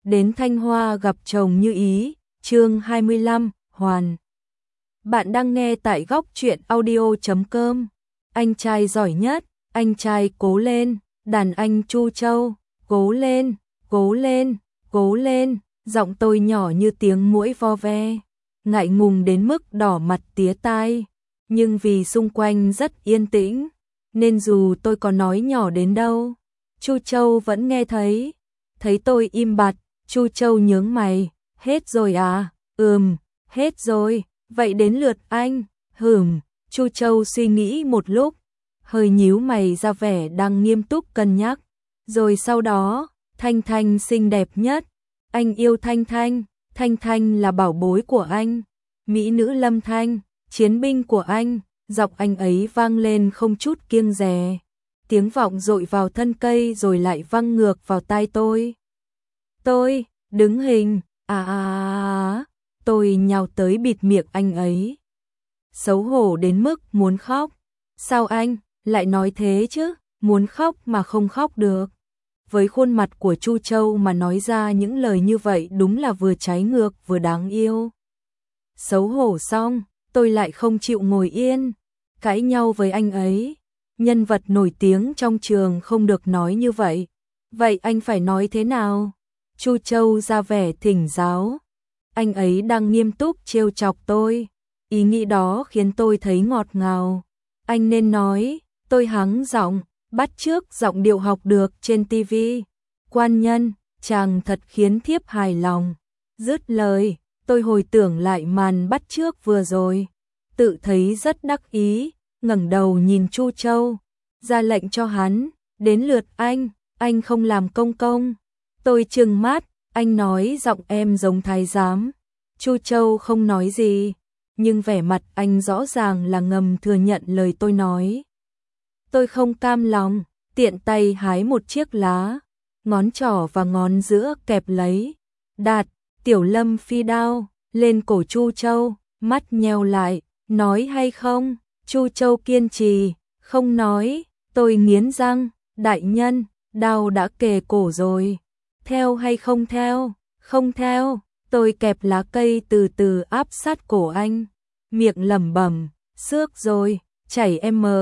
đến Thanh Hoa gặp chồng như ý, chương 25, hoàn. Bạn đang nghe tại góc truyện audio.com. Anh trai giỏi nhất, anh trai cố lên, đàn anh Chu Châu, cố lên, cố lên, cố lên, giọng tôi nhỏ như tiếng muỗi vo ve, ngại ngùng đến mức đỏ mặt tía tai, nhưng vì xung quanh rất yên tĩnh, nên dù tôi có nói nhỏ đến đâu, Chu Châu vẫn nghe thấy. Thấy tôi im bặt, Chu Châu nhướng mày, hết rồi à? Hết rồi, vậy đến lượt anh. Chu Châu suy nghĩ một lúc, hơi nhíu mày ra vẻ đang nghiêm túc cân nhắc. Rồi sau đó, Thanh Thanh xinh đẹp nhất. Anh yêu Thanh Thanh, Thanh Thanh là bảo bối của anh. Mỹ nữ Lâm Thanh, chiến binh của anh, giọng anh ấy vang lên không chút kiêng dè. Tiếng vọng dội vào thân cây rồi lại văng ngược vào tai tôi. Tôi, đứng hình, tôi nhào tới bịt miệng anh ấy. Xấu hổ đến mức muốn khóc. Sao anh lại nói thế chứ, muốn khóc mà không khóc được. Với khuôn mặt của Chu Châu mà nói ra những lời như vậy đúng là vừa trái ngược vừa đáng yêu. Xấu hổ xong, tôi lại không chịu ngồi yên, cãi nhau với anh ấy. Nhân vật nổi tiếng trong trường không được nói như vậy. Vậy anh phải nói thế nào? Chu Châu ra vẻ thỉnh giáo. Anh ấy đang nghiêm túc trêu chọc tôi. Ý nghĩ đó khiến tôi thấy ngọt ngào. Anh nên nói, tôi hắng giọng, bắt chước giọng điệu học được trên TV. Quan nhân, chàng thật khiến thiếp hài lòng. Dứt lời, tôi hồi tưởng lại màn bắt chước vừa rồi. Tự thấy rất đắc ý, ngẩng đầu nhìn Chu Châu, ra lệnh cho hắn, đến lượt anh không làm công công. Tôi trừng mắt, anh nói giọng em giống thái giám. Chu Châu không nói gì, nhưng vẻ mặt anh rõ ràng là ngầm thừa nhận lời tôi nói. Tôi không cam lòng, tiện tay hái một chiếc lá, ngón trỏ và ngón giữa kẹp lấy. Đạt, Tiểu Lâm phi đao, lên cổ Chu Châu, mắt nheo lại, nói hay không? Chu Châu kiên trì, không nói. Tôi nghiến răng, đại nhân, đao đã kề cổ rồi. Theo hay không theo? Không theo. Tôi kẹp lá cây từ từ áp sát cổ anh, miệng lẩm bẩm, xước rồi, chảy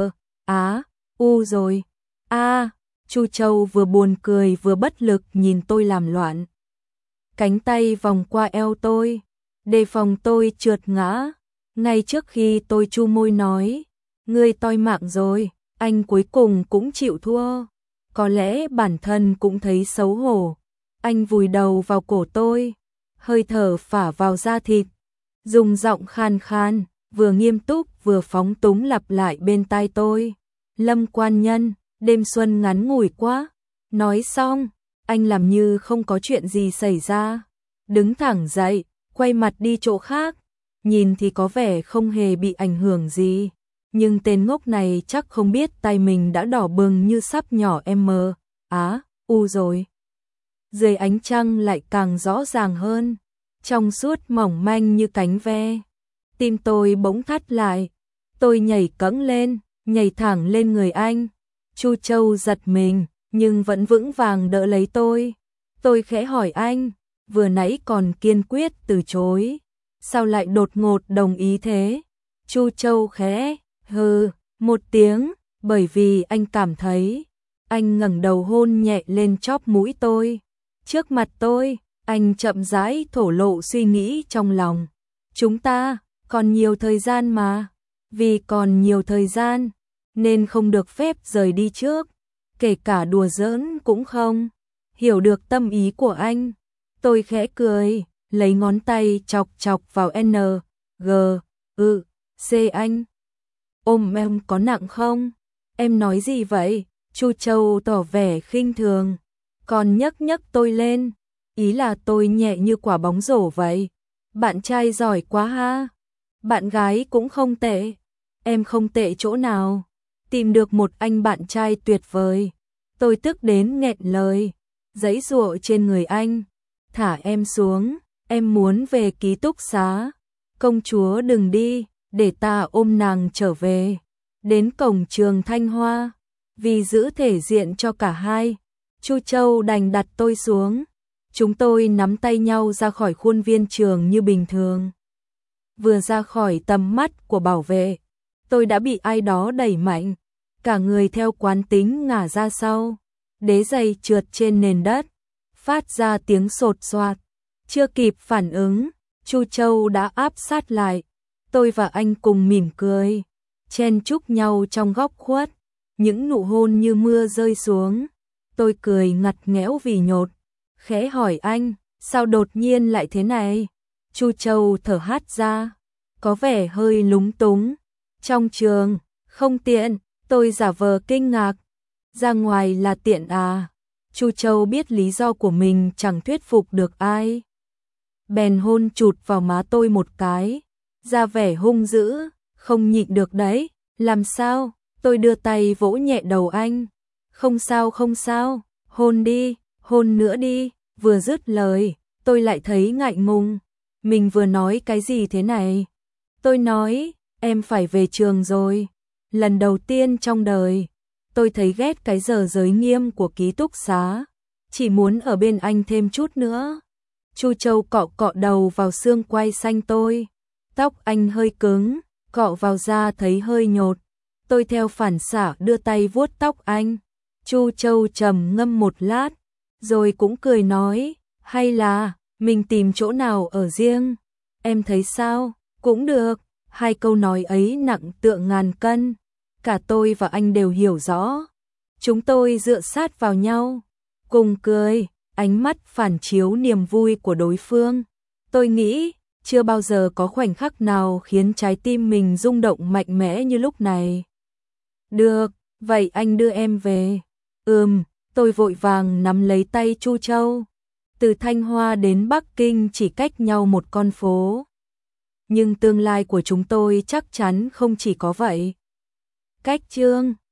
u rồi. Chu Châu vừa buồn cười vừa bất lực nhìn tôi làm loạn. Cánh tay vòng qua eo tôi, đề phòng tôi trượt ngã. Ngay trước khi tôi chu môi nói, ngươi toi mạng rồi, anh cuối cùng cũng chịu thua. Có lẽ bản thân cũng thấy xấu hổ. Anh vùi đầu vào cổ tôi, hơi thở phả vào da thịt, dùng giọng khan khan, vừa nghiêm túc vừa phóng túng lặp lại bên tai tôi. Lâm quan nhân, đêm xuân ngắn ngủi quá. Nói xong, anh làm như không có chuyện gì xảy ra. Đứng thẳng dậy, quay mặt đi chỗ khác. Nhìn thì có vẻ không hề bị ảnh hưởng gì. Nhưng tên ngốc này chắc không biết tay mình đã đỏ bừng như sắp nhỏ rồi. Dưới ánh trăng lại càng rõ ràng hơn, trong suốt mỏng manh như cánh ve. Tim tôi bỗng thắt lại, tôi nhảy cẫng lên, nhảy thẳng lên người anh. Chu Châu giật mình, nhưng vẫn vững vàng đỡ lấy tôi. Tôi khẽ hỏi anh, vừa nãy còn kiên quyết từ chối, sao lại đột ngột đồng ý thế? Chu Châu khẽ hừ một tiếng, bởi vì anh cảm thấy. Anh ngẩng đầu hôn nhẹ lên chóp mũi tôi. Trước mặt tôi, anh chậm rãi thổ lộ suy nghĩ trong lòng. Chúng ta còn nhiều thời gian mà, vì còn nhiều thời gian nên không được phép rời đi trước, kể cả đùa giỡn cũng không. Hiểu được tâm ý của anh, tôi khẽ cười, lấy ngón tay chọc chọc vào C anh. Ôm em có nặng không? Em nói gì vậy? Chu Châu tỏ vẻ khinh thường, còn nhấc tôi lên, ý là tôi nhẹ như quả bóng rổ vậy. Bạn trai giỏi quá ha. Bạn gái cũng không tệ. Em không tệ chỗ nào? Tìm được một anh bạn trai tuyệt vời. Tôi tức đến nghẹn lời, giãy giụa trên người anh. Thả em xuống, em muốn về ký túc xá. Công chúa đừng đi, để ta ôm nàng trở về. Đến cổng trường Thanh Hoa, vì giữ thể diện cho cả hai, Chu Châu đành đặt tôi xuống. Chúng tôi nắm tay nhau ra khỏi khuôn viên trường như bình thường. Vừa ra khỏi tầm mắt của bảo vệ, tôi đã bị ai đó đẩy mạnh, cả người theo quán tính ngả ra sau, đế giày trượt trên nền đất, phát ra tiếng sột soạt. Chưa kịp phản ứng, Chu Châu đã áp sát lại. Tôi và anh cùng mỉm cười, chen chúc nhau trong góc khuất, những nụ hôn như mưa rơi xuống. Tôi cười ngặt nghẽo vì nhột, khẽ hỏi anh, sao đột nhiên lại thế này? Chu Châu thở hắt ra, có vẻ hơi lúng túng. Trong trường, không tiện, tôi giả vờ kinh ngạc. Ra ngoài là tiện à? Chu Châu biết lý do của mình chẳng thuyết phục được ai. Bèn hôn chụt vào má tôi một cái, ra vẻ hung dữ, không nhịn được đấy. Làm sao? Tôi đưa tay vỗ nhẹ đầu anh. Không sao không sao, hôn đi, hôn nữa đi. Vừa dứt lời, tôi lại thấy ngại ngùng. Mình vừa nói cái gì thế này? Tôi nói, em phải về trường rồi. Lần đầu tiên trong đời, tôi thấy ghét cái giờ giới nghiêm của ký túc xá. Chỉ muốn ở bên anh thêm chút nữa. Chu Châu cọ cọ đầu vào xương quai xanh tôi. Tóc anh hơi cứng, cọ vào da thấy hơi nhột. Tôi theo phản xạ đưa tay vuốt tóc anh. Chu Châu trầm ngâm một lát, rồi cũng cười nói, hay là mình tìm chỗ nào ở riêng? Em thấy sao? Cũng được. Hai câu nói ấy nặng tựa ngàn cân. Cả tôi và anh đều hiểu rõ. Chúng tôi dựa sát vào nhau, cùng cười, ánh mắt phản chiếu niềm vui của đối phương. Tôi nghĩ, chưa bao giờ có khoảnh khắc nào khiến trái tim mình rung động mạnh mẽ như lúc này. Được, vậy anh đưa em về. Tôi vội vàng nắm lấy tay Chu Châu. Từ Thanh Hoa đến Bắc Kinh chỉ cách nhau một con phố. Nhưng tương lai của chúng tôi chắc chắn không chỉ có vậy. Cách chương